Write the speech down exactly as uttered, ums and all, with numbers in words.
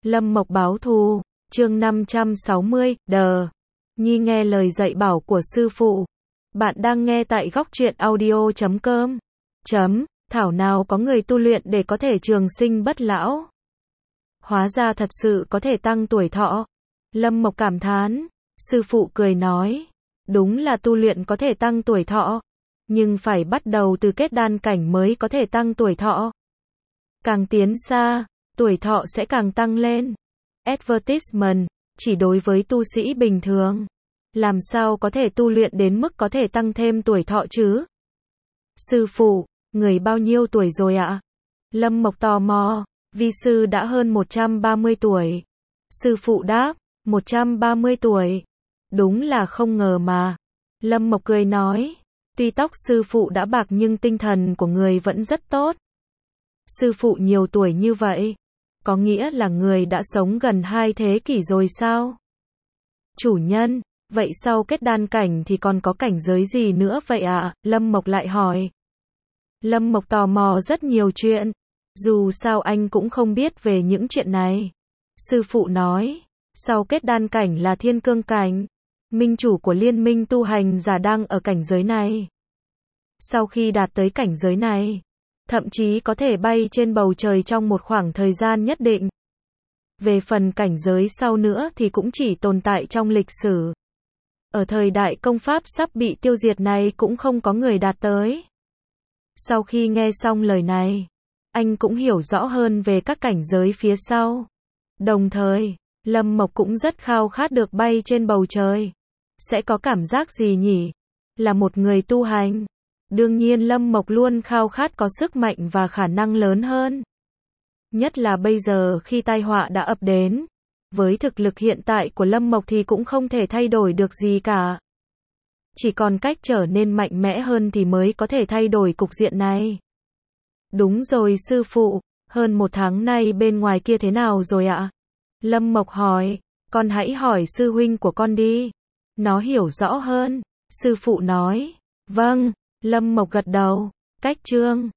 Lâm Mộc báo thù, chương năm trăm sáu mươi, đờ. Nhi nghe lời dạy bảo của sư phụ. Bạn đang nghe tại góc truyện audio chấm com. Chấm, thảo nào có người tu luyện để có thể trường sinh bất lão. Hóa ra thật sự có thể tăng tuổi thọ. Lâm Mộc cảm thán. Sư phụ cười nói. Đúng là tu luyện có thể tăng tuổi thọ. Nhưng phải bắt đầu từ kết đan cảnh mới có thể tăng tuổi thọ. Càng tiến xa, tuổi thọ sẽ càng tăng lên. Advertisement, chỉ đối với tu sĩ bình thường. Làm sao có thể tu luyện đến mức có thể tăng thêm tuổi thọ chứ? Sư phụ, người bao nhiêu tuổi rồi ạ? Lâm Mộc tò mò, vi sư đã hơn một trăm ba mươi tuổi. Sư phụ đáp, một trăm ba mươi tuổi. Đúng là không ngờ mà. Lâm Mộc cười nói, tuy tóc sư phụ đã bạc nhưng tinh thần của người vẫn rất tốt. Sư phụ nhiều tuổi như vậy, có nghĩa là người đã sống gần hai thế kỷ rồi sao? Chủ nhân, vậy sau kết đan cảnh thì còn có cảnh giới gì nữa vậy ạ? À? Lâm Mộc lại hỏi. Lâm Mộc tò mò rất nhiều chuyện, dù sao anh cũng không biết về những chuyện này. Sư phụ nói, sau kết đan cảnh là thiên cương cảnh, minh chủ của liên minh tu hành giả đang ở cảnh giới này. Sau khi đạt tới cảnh giới này, thậm chí có thể bay trên bầu trời trong một khoảng thời gian nhất định. Về phần cảnh giới sau nữa thì cũng chỉ tồn tại trong lịch sử. Ở thời đại công pháp sắp bị tiêu diệt này cũng không có người đạt tới. Sau khi nghe xong lời này, anh cũng hiểu rõ hơn về các cảnh giới phía sau. Đồng thời, Lâm Mộc cũng rất khao khát được bay trên bầu trời. Sẽ có cảm giác gì nhỉ? Là một người tu hành. Đương nhiên Lâm Mộc luôn khao khát có sức mạnh và khả năng lớn hơn. Nhất là bây giờ khi tai họa đã ập đến. Với thực lực hiện tại của Lâm Mộc thì cũng không thể thay đổi được gì cả. Chỉ còn cách trở nên mạnh mẽ hơn thì mới có thể thay đổi cục diện này. Đúng rồi sư phụ, hơn một tháng nay bên ngoài kia thế nào rồi ạ? Lâm Mộc hỏi, con hãy hỏi sư huynh của con đi. Nó hiểu rõ hơn. Sư phụ nói, vâng. Lâm Mộc gật đầu. Cách chương